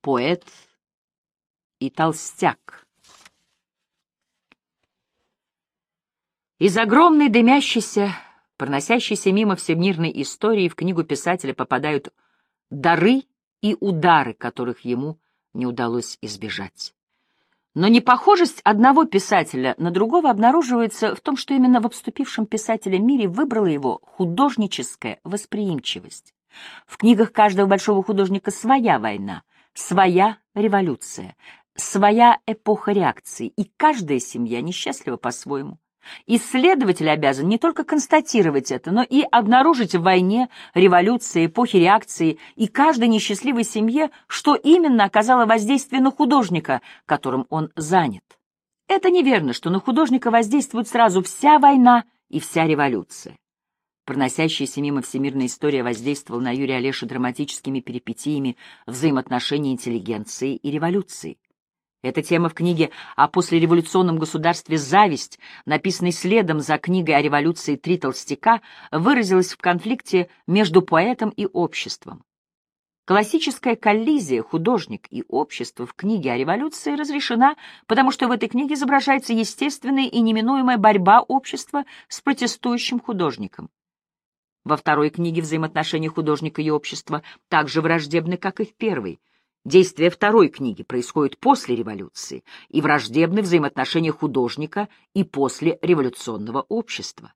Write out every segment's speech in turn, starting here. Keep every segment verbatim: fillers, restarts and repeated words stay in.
Поэт и толстяк. Из огромной дымящейся, проносящейся мимо всемирной истории в книгу писателя попадают дары и удары, которых ему не удалось избежать. Но непохожесть одного писателя на другого обнаруживается в том, что именно в обступившем писателя мире выбрала его художническая восприимчивость. В книгах каждого большого художника своя война, своя революция, своя эпоха реакции, и каждая семья несчастлива по-своему. Исследователь обязан не только констатировать это, но и обнаружить в войне, революции, эпохе реакции и каждой несчастливой семье, что именно оказало воздействие на художника, которым он занят. Это неверно, что на художника воздействует сразу вся война и вся революция. Проносящаяся мимо всемирная история воздействовала на Юрия Олеша драматическими перипетиями взаимоотношений интеллигенции и революции. Эта тема в книге о послереволюционном государстве «Зависть», написанной следом за книгой о революции «Три толстяка», выразилась в конфликте между поэтом и обществом. Классическая коллизия «Художник и общество» в книге о революции разрешена, потому что в этой книге изображается естественная и неминуемая борьба общества с протестующим художником. Во второй книге взаимоотношения художника и общества так же враждебны, как и в первой. Действие второй книги происходит после революции и враждебны взаимоотношения художника и после революционного общества.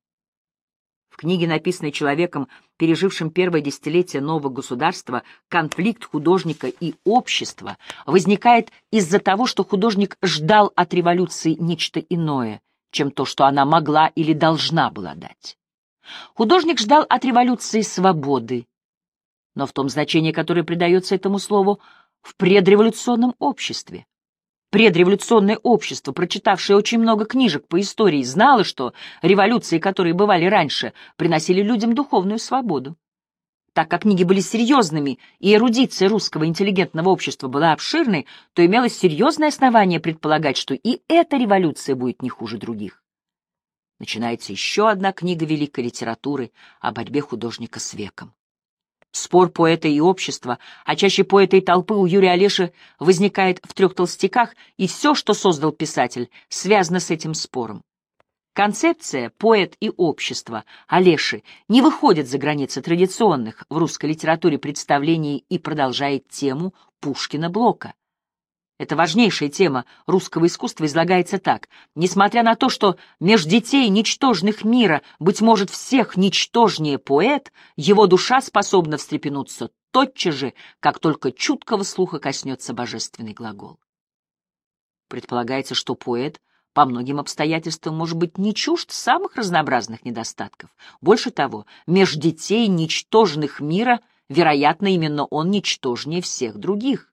В книге, написанной человеком, пережившим первое десятилетие нового государства, конфликт художника и общества возникает из-за того, что художник ждал от революции нечто иное, чем то, что она могла или должна была дать. Художник ждал от революции свободы, но в том значении, которое придается этому слову в предреволюционном обществе. Предреволюционное общество, прочитавшее очень много книжек по истории, знало, что революции, которые бывали раньше, приносили людям духовную свободу. Так как книги были серьезными и эрудиция русского интеллигентного общества была обширной, то имелось серьезное основание предполагать, что и эта революция будет не хуже других. Начинается еще одна книга великой литературы о борьбе художника с веком. Спор поэта и общества, а чаще поэта и толпы у Юрия Олеши возникает в «Трех толстяках», и все, что создал писатель, связано с этим спором. Концепция «поэт и общество» Олеши не выходит за границы традиционных в русской литературе представлений и продолжает тему Пушкина-Блока. Эта важнейшая тема русского искусства излагается так. Несмотря на то, что меж детей ничтожных мира, быть может, всех ничтожнее поэт, его душа способна встрепенуться тотчас же, как только чуткого слуха коснется божественный глагол. Предполагается, что поэт по многим обстоятельствам может быть не чужд самых разнообразных недостатков. Больше того, меж детей ничтожных мира, вероятно, именно он ничтожнее всех других.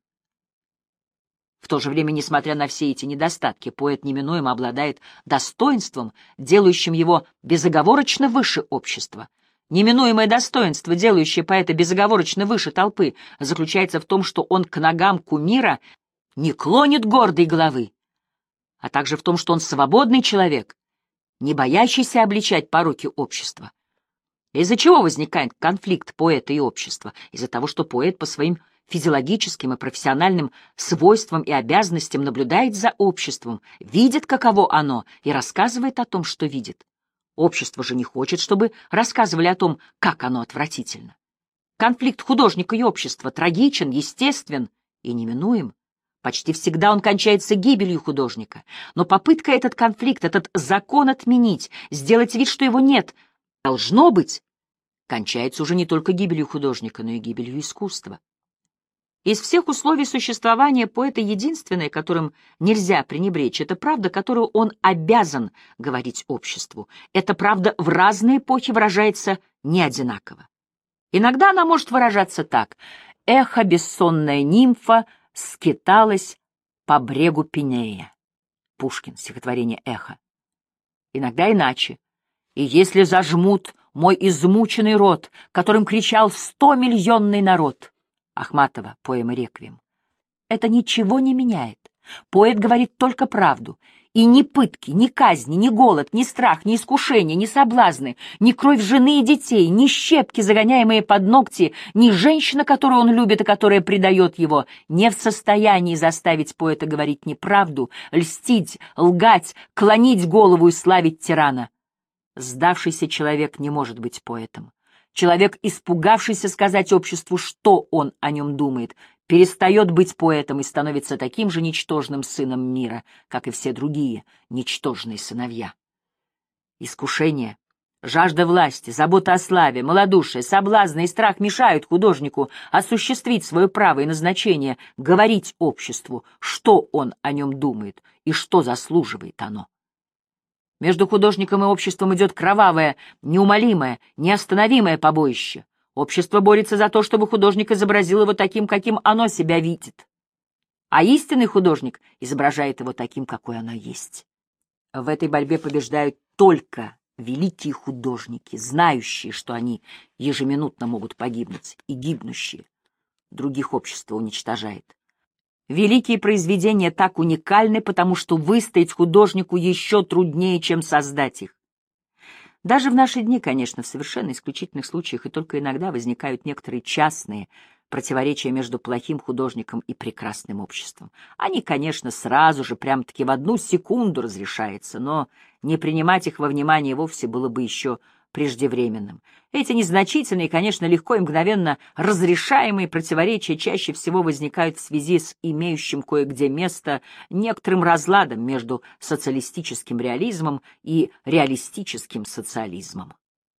В то же время, несмотря на все эти недостатки, поэт неминуемо обладает достоинством, делающим его безоговорочно выше общества. Неминуемое достоинство, делающее поэта безоговорочно выше толпы, заключается в том, что он к ногам кумира не клонит гордой головы, а также в том, что он свободный человек, не боящийся обличать пороки общества. Из-за чего возникает конфликт поэта и общества? Из-за того, что поэт по своим физиологическим и профессиональным свойствам и обязанностям наблюдает за обществом, видит, каково оно, и рассказывает о том, что видит. Общество же не хочет, чтобы рассказывали о том, как оно отвратительно. Конфликт художника и общества трагичен, естествен и неминуем. Почти всегда он кончается гибелью художника, но попытка этот конфликт, этот закон отменить, сделать вид, что его нет, должно быть, кончается уже не только гибелью художника, но и гибелью искусства. Из всех условий существования поэта единственное, которым нельзя пренебречь, это правда, которую он обязан говорить обществу. Эта правда в разные эпохи выражается не одинаково. Иногда она может выражаться так: «Эхо, бессонная нимфа, скиталась по брегу Пинея». Пушкин, стихотворение «Эхо». Иногда иначе: «И если зажмут мой измученный рот, которым кричал стомиллионный народ». Ахматова, поэма «Реквием». Это ничего не меняет. Поэт говорит только правду, И ни пытки, ни казни, ни голод, ни страх, ни искушения, ни соблазны, ни кровь жены и детей, ни щепки, загоняемые под ногти, ни женщина, которую он любит и которая предает его, не в состоянии заставить поэта говорить неправду, льстить, лгать, клонить голову и славить тирана. Сдавшийся человек не может быть поэтом. Человек, испугавшийся сказать обществу, что он о нем думает, перестает быть поэтом и становится таким же ничтожным сыном мира, как и все другие ничтожные сыновья. Искушение, жажда власти, забота о славе, малодушие, соблазны и страх мешают художнику осуществить свое право и назначение говорить обществу, что он о нем думает и что заслуживает оно. Между художником и обществом идет кровавое, неумолимое, неостановимое побоище. Общество борется за то, чтобы художник изобразил его таким, каким оно себя видит. А истинный художник изображает его таким, какой оно есть. В этой борьбе побеждают только великие художники, знающие, что они ежеминутно могут погибнуть, и гибнущие. Других общество уничтожает. Великие произведения так уникальны, потому что выстоять художнику еще труднее, чем создать их. Даже в наши дни, конечно, в совершенно исключительных случаях и только иногда возникают некоторые частные противоречия между плохим художником и прекрасным обществом. Они, конечно, сразу же, прям-таки в одну секунду разрешаются, но не принимать их во внимание вовсе было бы еще преждевременным. Эти незначительные, конечно, легко и мгновенно разрешаемые противоречия чаще всего возникают в связи с имеющим кое-где место некоторым разладом между социалистическим реализмом и реалистическим социализмом.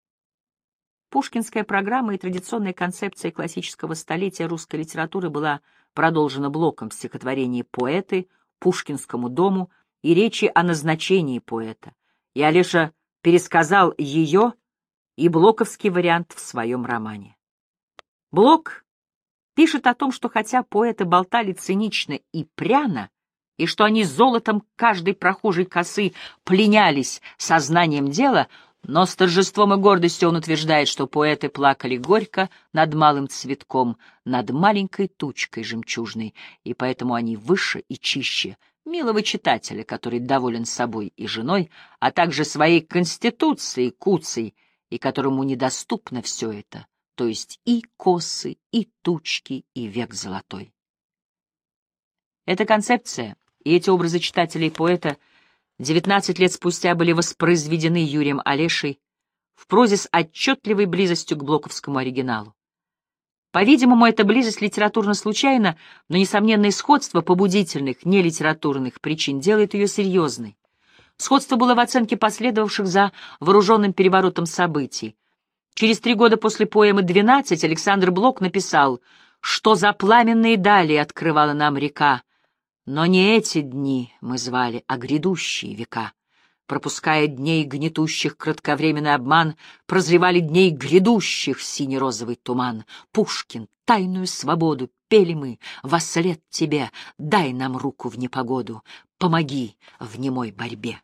Пушкинская программа и традиционная концепция классического столетия русской литературы была продолжена Блоком в стихотворении «Поэты», «Пушкинскому дому» и речи о назначении поэта, и Олеша пересказал ее и блоковский вариант в своем романе. Блок пишет о том, что хотя поэты болтали цинично и пряно, и что они золотом каждой прохожей косы пленялись сознанием дела, но с торжеством и гордостью он утверждает, что поэты плакали горько над малым цветком, над маленькой тучкой жемчужной, и поэтому они выше и чище милого читателя, который доволен собой и женой, а также своей конституцией куцей, и которому недоступно все это, то есть и косы, и тучки, и век золотой. Эта концепция и эти образы читателя и поэта девятнадцать лет спустя были воспроизведены Юрием Олешей в прозе с отчетливой близостью к блоковскому оригиналу. По-видимому, эта близость литературно случайна, но несомненное сходство побудительных, нелитературных причин делает ее серьезной. Сходство было в оценке последовавших за вооруженным переворотом событий. Через три года после поэмы «двенадцать» Александр Блок написал, что за пламенные дали открывала нам река, но не эти дни мы звали, а грядущие века. Пропуская дней гнетущих кратковременный обман, прозревали дней грядущих сине-розовый туман. Пушкин, тайную свободу пели мы, вослед тебе, дай нам руку в непогоду, помоги в немой борьбе.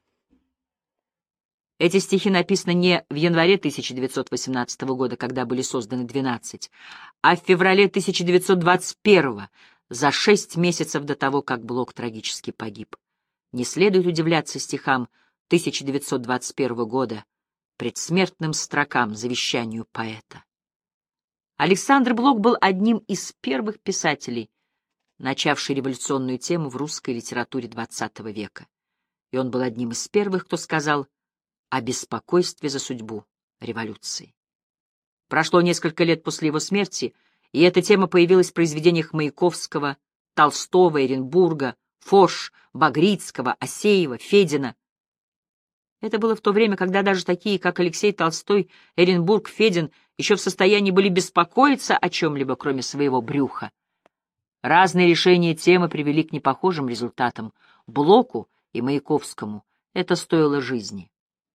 Эти стихи написаны не в январе тысяча девятьсот восемнадцатого года, когда были созданы «двенадцать», а в феврале тысяча девятьсот двадцать первого, за шесть месяцев до того, как Блок трагически погиб. Не следует удивляться стихам тысяча девятьсот двадцать первого года, предсмертным строкам, завещанию поэта. Александр Блок был одним из первых писателей, начавший революционную тему в русской литературе двадцатого века. И он был одним из первых, кто сказал о беспокойстве за судьбу революции. Прошло несколько лет после его смерти, и эта тема появилась в произведениях Маяковского, Толстого, Эренбурга, Фош, Багрицкого, Асеева, Федина. Это было в то время, когда даже такие, как Алексей Толстой, Эренбург, Федин, еще в состоянии были беспокоиться о чем-либо, кроме своего брюха. Разные решения темы привели к непохожим результатам. Блоку и Маяковскому это стоило жизни.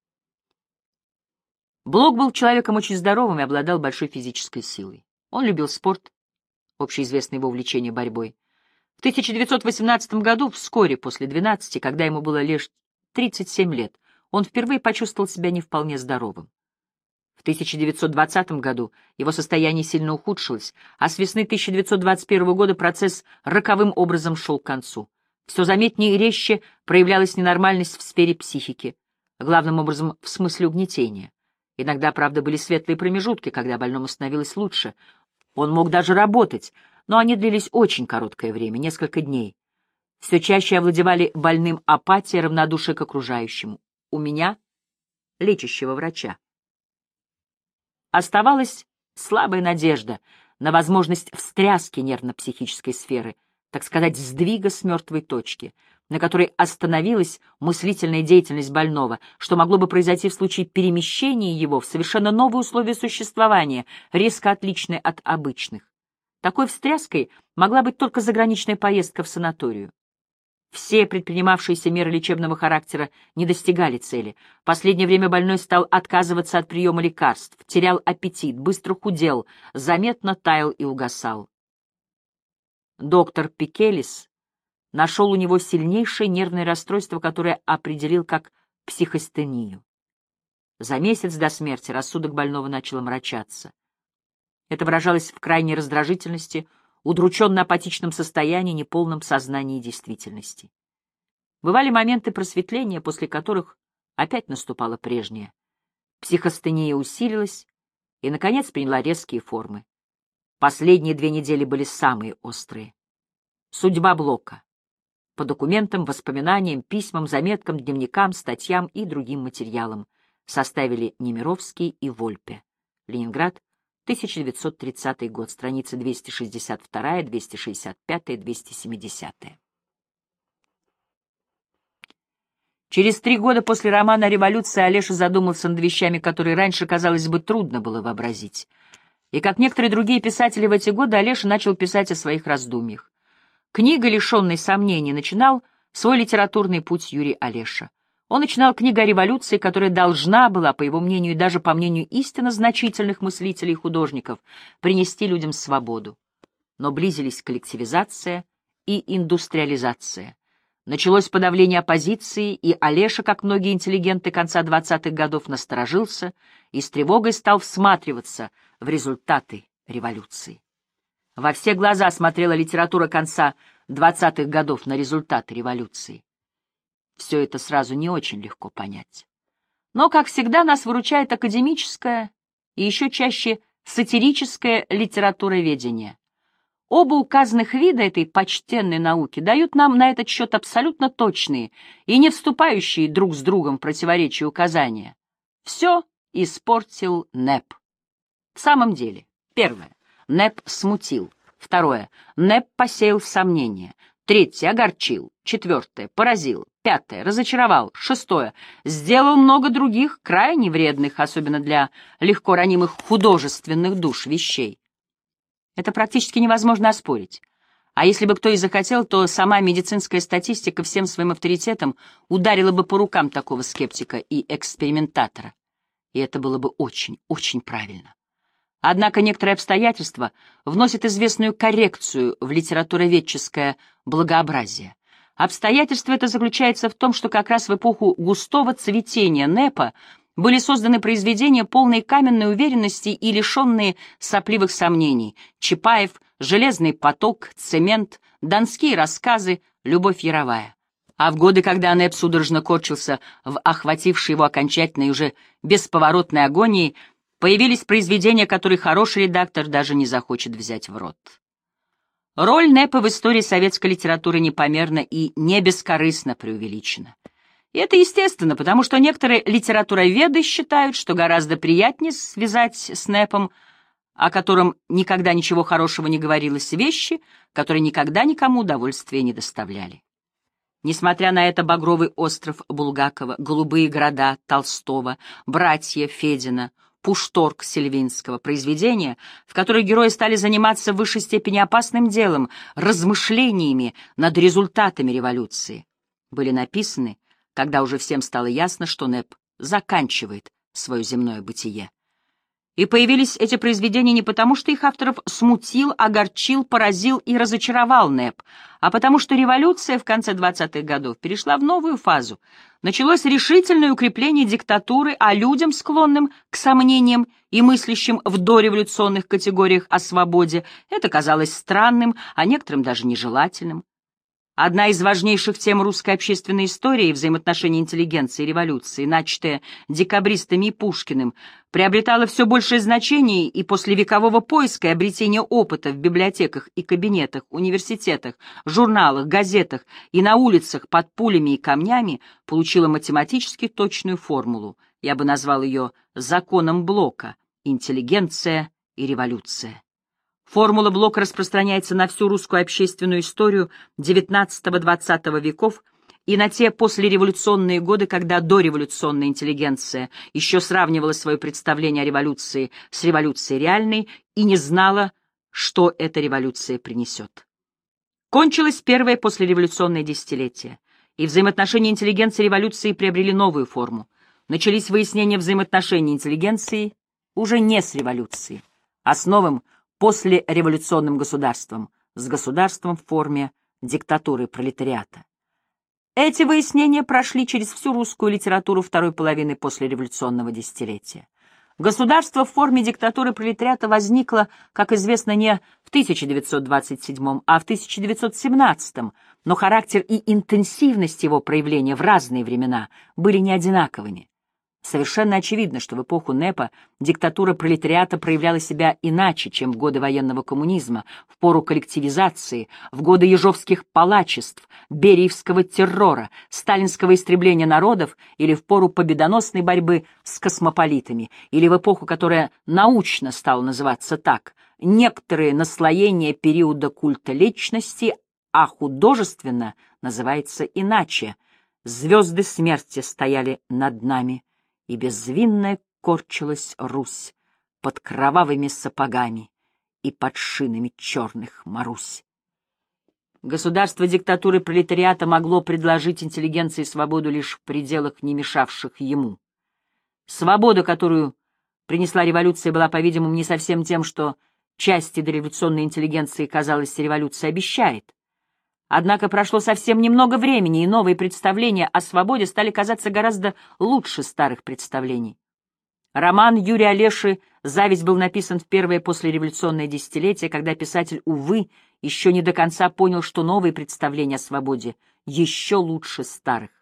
Блок был человеком очень здоровым и обладал большой физической силой. Он любил спорт, общеизвестное его увлечение борьбой. В тысяча девятьсот восемнадцатом году, вскоре после двенадцати, когда ему было лишь тридцать семь лет, он впервые почувствовал себя не вполне здоровым. В тысяча девятьсот двадцатом году его состояние сильно ухудшилось, а с весны тысяча девятьсот двадцать первого года процесс роковым образом шел к концу. Все заметнее и резче проявлялась ненормальность в сфере психики, главным образом в смысле угнетения. Иногда, правда, были светлые промежутки, когда больному становилось лучше. Он мог даже работать, но они длились очень короткое время, несколько дней. Все чаще овладевали больным апатия, равнодушие к окружающему. У меня, лечащего врача, оставалась слабая надежда на возможность встряски нервно-психической сферы, так сказать, сдвига с мертвой точки, на которой остановилась мыслительная деятельность больного, что могло бы произойти в случае перемещения его в совершенно новые условия существования, резко отличные от обычных. Такой встряской могла быть только заграничная поездка в санаторию. Все предпринимавшиеся меры лечебного характера не достигали цели. В последнее время больной стал отказываться от приема лекарств, терял аппетит, быстро худел, заметно таял и угасал. Доктор Пикелис нашел у него сильнейшее нервное расстройство, которое определил как психостению. За месяц до смерти рассудок больного начал омрачаться. Это выражалось в крайней раздражительности, удрученно-апатичном состоянии, неполном сознании действительности. Бывали моменты просветления, после которых опять наступало прежнее. Психостения усилилась и, наконец, приняла резкие формы. Последние две недели были самые острые. Судьба Блока. По документам, воспоминаниям, письмам, заметкам, дневникам, статьям и другим материалам составили Немировский и Вольпе. Ленинград, тысяча девятьсот тридцатый год, страницы двести шестьдесят два, двести шестьдесят пять, двести семьдесят. Через три года после романа «Революция» Олеша задумался над вещами, которые раньше, казалось бы, трудно было вообразить. И, как некоторые другие писатели в эти годы, Олеша начал писать о своих раздумьях. Книга, лишенной сомнений, начинал свой литературный путь Юрий Олеша. Он начинал книгу о революции, которая должна была, по его мнению и даже по мнению истинно значительных мыслителей и художников, принести людям свободу. Но близились коллективизация и индустриализация. Началось подавление оппозиции, и Олеша, как многие интеллигенты конца двадцатых годов, насторожился и с тревогой стал всматриваться в результаты революции. Во все глаза смотрела литература конца двадцатых годов на результаты революции. Все это сразу не очень легко понять. Но, как всегда, нас выручает академическое и еще чаще сатирическое литературоведение. Оба указанных вида этой почтенной науки дают нам на этот счет абсолютно точные и не вступающие друг с другом в противоречие указания. Все испортил НЭП. В самом деле, первое. НЭП смутил. Второе. НЭП посеял сомнения. Третье. Огорчил. Четвертое. Поразил. Пятое. Разочаровал. Шестое. Сделал много других, крайне вредных, особенно для легко ранимых художественных душ, вещей. Это практически невозможно оспорить. А если бы кто и захотел, то сама медицинская статистика всем своим авторитетом ударила бы по рукам такого скептика и экспериментатора. И это было бы очень, очень правильно. Однако некоторые обстоятельства вносят известную коррекцию в литературоведческое благообразие. Обстоятельство это заключается в том, что как раз в эпоху густого цветения НЭПа были созданы произведения, полные каменной уверенности и лишенные сопливых сомнений: Чапаев, «Железный поток», «Цемент», «Донские рассказы», «Любовь Яровая». А в годы, когда НЭП судорожно корчился в охватившей его окончательной и уже бесповоротной агонии, появились произведения, которые хороший редактор даже не захочет взять в рот. Роль НЭПа в истории советской литературы непомерно и не бескорыстно преувеличена. И это естественно, потому что некоторые литературоведы считают, что гораздо приятнее связать с НЭПом, о котором никогда ничего хорошего не говорилось, вещи, которые никогда никому удовольствия не доставляли. Несмотря на это, «Багровый остров» Булгакова, «Голубые города» Толстого, «Братья» Федина, «Пушторг» Сильвинского, произведения, в которых герои стали заниматься в высшей степени опасным делом, размышлениями над результатами революции, были написаны, когда уже всем стало ясно, что НЭП заканчивает свое земное бытие. И появились эти произведения не потому, что их авторов смутил, огорчил, поразил и разочаровал НЭП, а потому что революция в конце двадцатых годов перешла в новую фазу. Началось решительное укрепление диктатуры, а людям, склонным к сомнениям и мыслящим в дореволюционных категориях о свободе, это казалось странным, а некоторым даже нежелательным. Одна из важнейших тем русской общественной истории — взаимоотношения интеллигенции и революции, начатая декабристами и Пушкиным, приобретала все большее значение и после векового поиска и обретения опыта в библиотеках и кабинетах, университетах, журналах, газетах и на улицах под пулями и камнями получила математически точную формулу. Я бы назвал ее законом Блока — интеллигенция и революция. Формула Блока распространяется на всю русскую общественную историю девятнадцатого-двадцатого веков и на те послереволюционные годы, когда дореволюционная интеллигенция еще сравнивала свое представление о революции с революцией реальной и не знала, что эта революция принесет. Кончилось первое послереволюционное десятилетие, и взаимоотношения интеллигенции и революции приобрели новую форму. Начались выяснения взаимоотношений интеллигенции уже не с революцией, а с новым послереволюционным государством, с государством в форме диктатуры пролетариата. Эти выяснения прошли через всю русскую литературу второй половины послереволюционного десятилетия. Государство в форме диктатуры пролетариата возникло, как известно, не в тысяча девятьсот двадцать седьмом, а в тысяча девятьсот семнадцатом, но характер и интенсивность его проявления в разные времена были не одинаковыми. Совершенно очевидно, что в эпоху НЭПа диктатура пролетариата проявляла себя иначе, чем в годы военного коммунизма, в пору коллективизации, в годы ежовских палачеств, бериевского террора, сталинского истребления народов или в пору победоносной борьбы с космополитами, или в эпоху, которая научно стала называться так, некоторые наслоения периода культа личности, а художественно называется иначе. Звезды смерти стояли над нами, и безвинная корчилась Русь под кровавыми сапогами и под шинами черных Марусь. Государство диктатуры пролетариата могло предложить интеллигенции свободу лишь в пределах, не мешавших ему. Свобода, которую принесла революция, была, по-видимому, не совсем тем, что части дореволюционной интеллигенции, казалось, революция обещает. Однако прошло совсем немного времени, и новые представления о свободе стали казаться гораздо лучше старых представлений. Роман Юрия Олеши «Зависть» был написан в первое послереволюционное десятилетие, когда писатель, увы, еще не до конца понял, что новые представления о свободе еще лучше старых.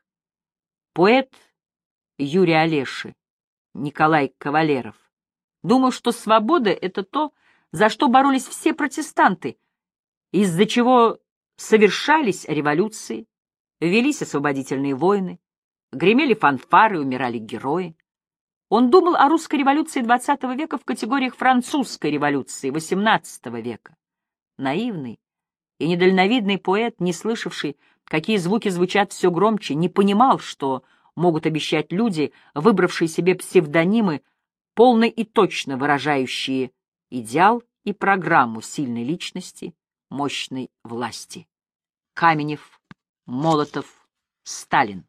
Поэт Юрий Олеши, Николай Кавалеров, думал, что свобода — это то, за что боролись все протестанты, из-за чего совершались революции, велись освободительные войны, гремели фанфары, умирали герои. Он думал о русской революции двадцатого века в категориях французской революции восемнадцатого века. Наивный и недальновидный поэт, не слышавший, какие звуки звучат все громче, не понимал, что могут обещать люди, выбравшие себе псевдонимы, полно и точно выражающие идеал и программу сильной личности, мощной власти. Каменев, Молотов, Сталин.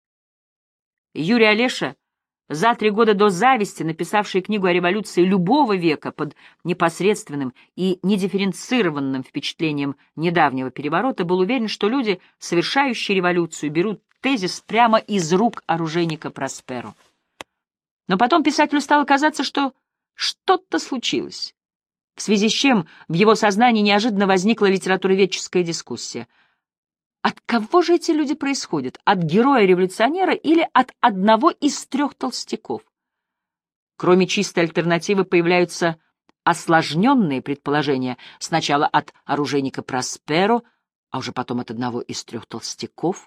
Юрий Олеша, за три года до «Зависти», написавший книгу о революции любого века под непосредственным и недифференцированным впечатлением недавнего переворота, был уверен, что люди, совершающие революцию, берут тезис прямо из рук оружейника Просперо. Но потом писателю стало казаться, что что-то случилось, в связи с чем в его сознании неожиданно возникла литературоведческая дискуссия. От кого же эти люди происходят? От героя-революционера или от одного из трех толстяков? Кроме чистой альтернативы появляются осложненные предположения, сначала от оружейника Просперо, а уже потом от одного из трех толстяков.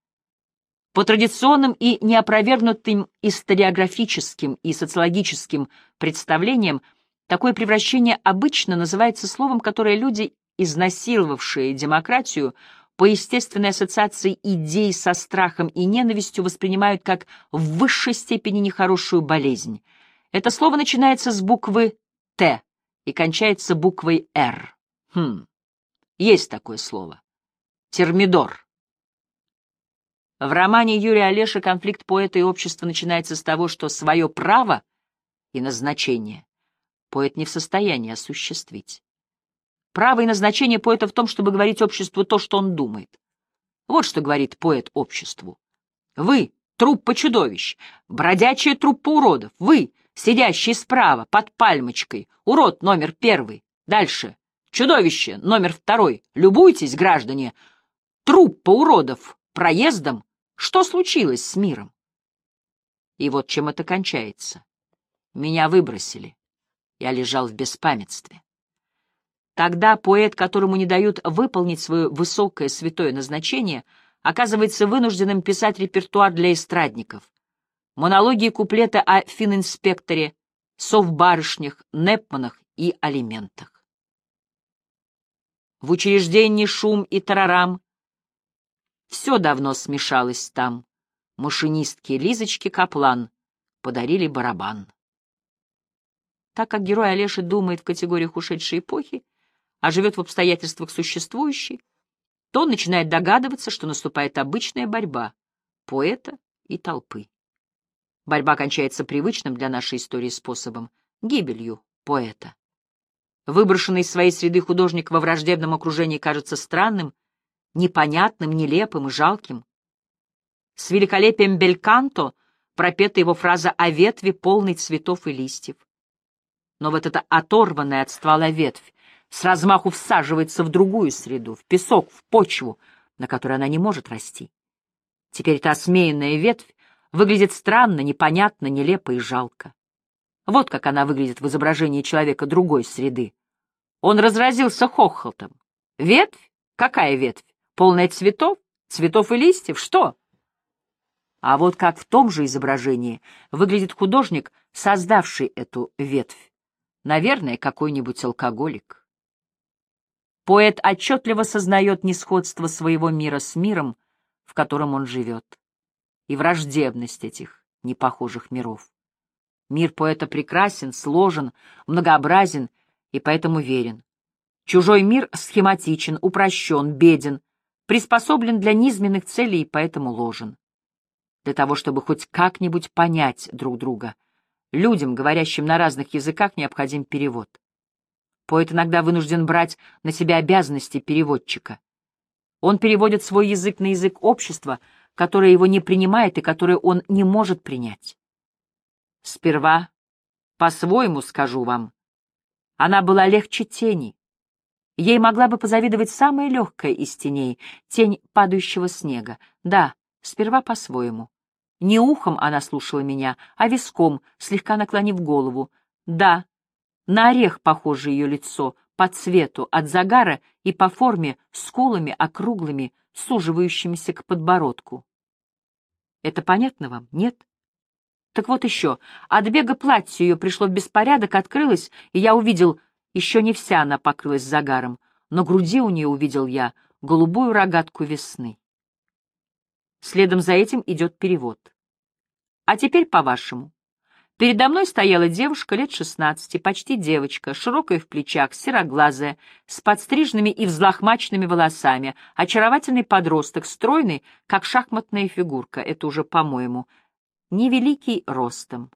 По традиционным и неопровергнутым историографическим и социологическим представлениям такое превращение обычно называется словом, которое люди, изнасиловавшие демократию, по естественной ассоциации идей со страхом и ненавистью воспринимают как в высшей степени нехорошую болезнь. Это слово начинается с буквы «Т» и кончается буквой «Р». Хм, есть такое слово. Термидор. В романе Юрия Олеши конфликт поэта и общества начинается с того, что свое право и назначение поэт не в состоянии осуществить. Право и назначение поэта в том, чтобы говорить обществу то, что он думает. Вот что говорит поэт обществу. Вы — труппа чудовищ, бродячая труппа уродов. Вы, сидящий справа, под пальмочкой, урод номер первый. Дальше. Чудовище номер второй. Любуйтесь, граждане, труппа уродов проездом, что случилось с миром? И вот чем это кончается. Меня выбросили. Я лежал в беспамятстве. Тогда поэт, которому не дают выполнить свое высокое святое назначение, оказывается вынужденным писать репертуар для эстрадников. Монологи и куплеты о фининспекторе, совбарышнях, непманах и алиментах. В учреждении шум и тарарам. Все давно смешалось там. Машинистки Лизочки Каплан подарили барабан. Так как герой Олеши думает в категориях ушедшей эпохи, а живет в обстоятельствах существующей, то он начинает догадываться, что наступает обычная борьба поэта и толпы. Борьба кончается привычным для нашей истории способом — гибелью поэта. Выброшенный из своей среды художник во враждебном окружении кажется странным, непонятным, нелепым и жалким. С великолепием бельканто пропета его фраза о ветви, полной цветов и листьев. Но вот эта оторванная от ствола ветвь с размаху всаживается в другую среду, в песок, в почву, на которой она не может расти. Теперь эта осмеянная ветвь выглядит странно, непонятно, нелепо и жалко. Вот как она выглядит в изображении человека другой среды. Он разразился хохотом. Ветвь? Какая ветвь? Полная цветов? Цветов и листьев? Что? А вот как в том же изображении выглядит художник, создавший эту ветвь. Наверное, какой-нибудь алкоголик. Поэт отчетливо сознает несходство своего мира с миром, в котором он живет, и враждебность этих непохожих миров. Мир поэта прекрасен, сложен, многообразен и поэтому верен. Чужой мир схематичен, упрощен, беден, приспособлен для низменных целей и поэтому ложен. Для того, чтобы хоть как-нибудь понять друг друга, людям, говорящим на разных языках, необходим перевод. Поэт иногда вынужден брать на себя обязанности переводчика. Он переводит свой язык на язык общества, которое его не принимает и которое он не может принять. Сперва, по-своему скажу вам, она была легче тени. Ей могла бы позавидовать самая легкая из теней, тень падающего снега. Да, сперва по-своему. Не ухом она слушала меня, а виском, слегка наклонив голову. Да, на орех похоже ее лицо, по цвету, от загара и по форме скулами округлыми, суживающимися к подбородку. Это понятно вам, нет? Так вот еще, от бега платье ее пришло в беспорядок, открылось, и я увидел, еще не вся она покрылась загаром, но груди у нее увидел я голубую рогатку весны. Следом за этим идет перевод. А теперь по-вашему. Передо мной стояла девушка лет шестнадцати, почти девочка, широкая в плечах, сероглазая, с подстриженными и взлохмаченными волосами, очаровательный подросток, стройный, как шахматная фигурка, это уже, по-моему, невеликий ростом.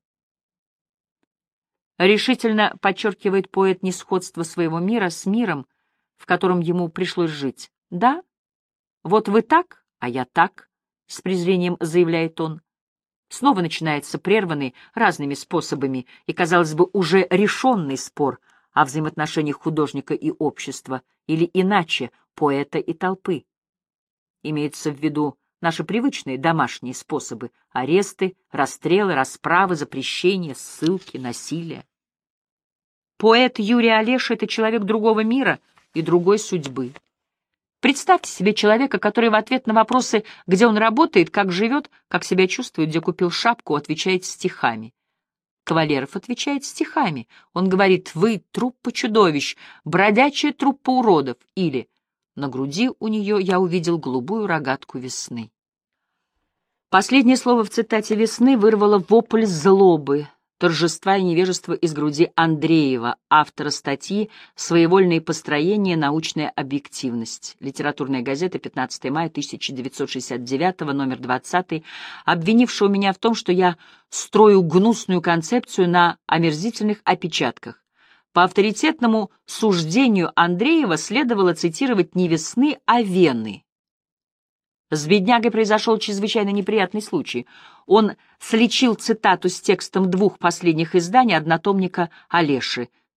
Решительно подчеркивает поэт несходство своего мира с миром, в котором ему пришлось жить. Да, вот вы так, а я так, с презрением заявляет он. Снова начинается прерванный разными способами и, казалось бы, уже решенный спор о взаимоотношениях художника и общества, или иначе, поэта и толпы. Имеются в виду наши привычные домашние способы — аресты, расстрелы, расправы, запрещения, ссылки, насилие. Поэт Юрий Олеша — это человек другого мира и другой судьбы. Представьте себе человека, который в ответ на вопросы, где он работает, как живет, как себя чувствует, где купил шапку, отвечает стихами. Кавалеров отвечает стихами. Он говорит: «Вы — труппа чудовищ, бродячая труппа уродов», или «На груди у нее я увидел голубую рогатку весны». Последнее слово в цитате «Весны» вырвало вопль злобы, торжества и невежества из груди Андреева, автора статьи «Своевольные построения. Научная объективность». Литературная газета, пятнадцатое мая тысяча девятьсот шестьдесят девятого, номер двадцатый, обвинившего меня в том, что я строю гнусную концепцию на омерзительных опечатках. По авторитетному суждению Андреева следовало цитировать не «Весны», а «Вены». С беднягой произошел чрезвычайно неприятный случай. Он сличил цитату с текстом двух последних изданий однотомника Олеши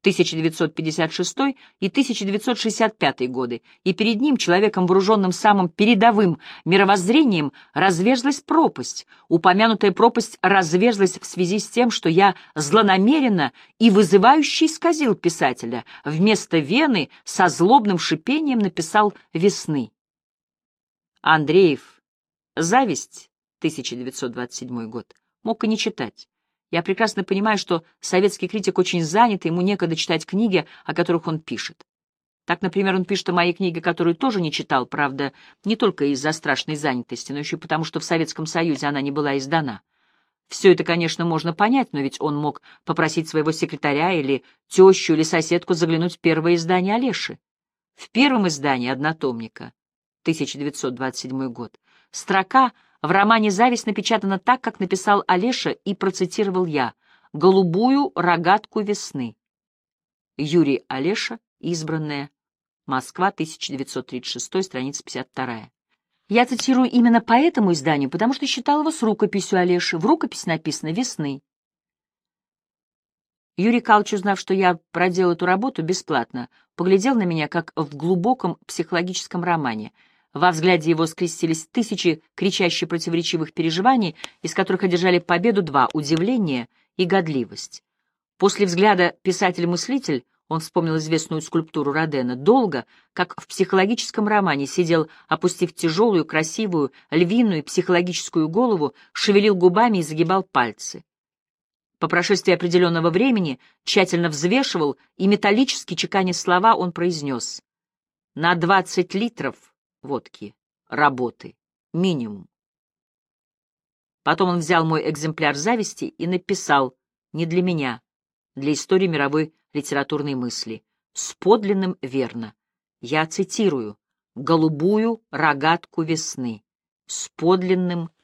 тысяча девятьсот пятьдесят шестой и тысяча девятьсот шестьдесят пятый годы, и перед ним, человеком, вооруженным самым передовым мировоззрением, разверзлась пропасть. Упомянутая пропасть разверзлась в связи с тем, что я злонамеренно и вызывающе исказил писателя, вместо Вены со злобным шипением написал «Весны». Андреев. «Зависть», тысяча девятьсот двадцать седьмой год. Мог и не читать. Я прекрасно понимаю, что советский критик очень занят, и ему некогда читать книги, о которых он пишет. Так, например, он пишет о моей книге, которую тоже не читал, правда, не только из-за страшной занятости, но еще потому, что в Советском Союзе она не была издана. Все это, конечно, можно понять, но ведь он мог попросить своего секретаря или тещу или соседку заглянуть в первое издание Олеши. В первом издании однотомника, тысяча девятьсот двадцать седьмой год, строка в романе «Зависть» напечатана так, как написал Олеша и процитировал я: «Голубую рогатку весны». Юрий Олеша, «Избранная», Москва, тысяча девятьсот тридцать шестой, страница пятьдесят вторая. Я цитирую именно по этому изданию, потому что считал его с рукописью Олеши. В рукопись написано «Весны». Юрий Калыч, узнав, что я проделал эту работу бесплатно, поглядел на меня, как в глубоком психологическом романе. Во взгляде его скрестились тысячи кричаще противоречивых переживаний, из которых одержали победу два — удивление и годливость. После взгляда «Писатель-мыслитель» он вспомнил известную скульптуру Родена, долго, как в психологическом романе, сидел, опустив тяжелую, красивую, львиную психологическую голову, шевелил губами и загибал пальцы. По прошествии определенного времени тщательно взвешивал и металлически чеканя слова он произнес: «На двадцать литров водки, работы, минимум». Потом он взял мой экземпляр «Зависти» и написал: «Не для меня, для истории мировой литературной мысли. С подлинным верно». Я цитирую: «Голубую рогатку весны. С подлинным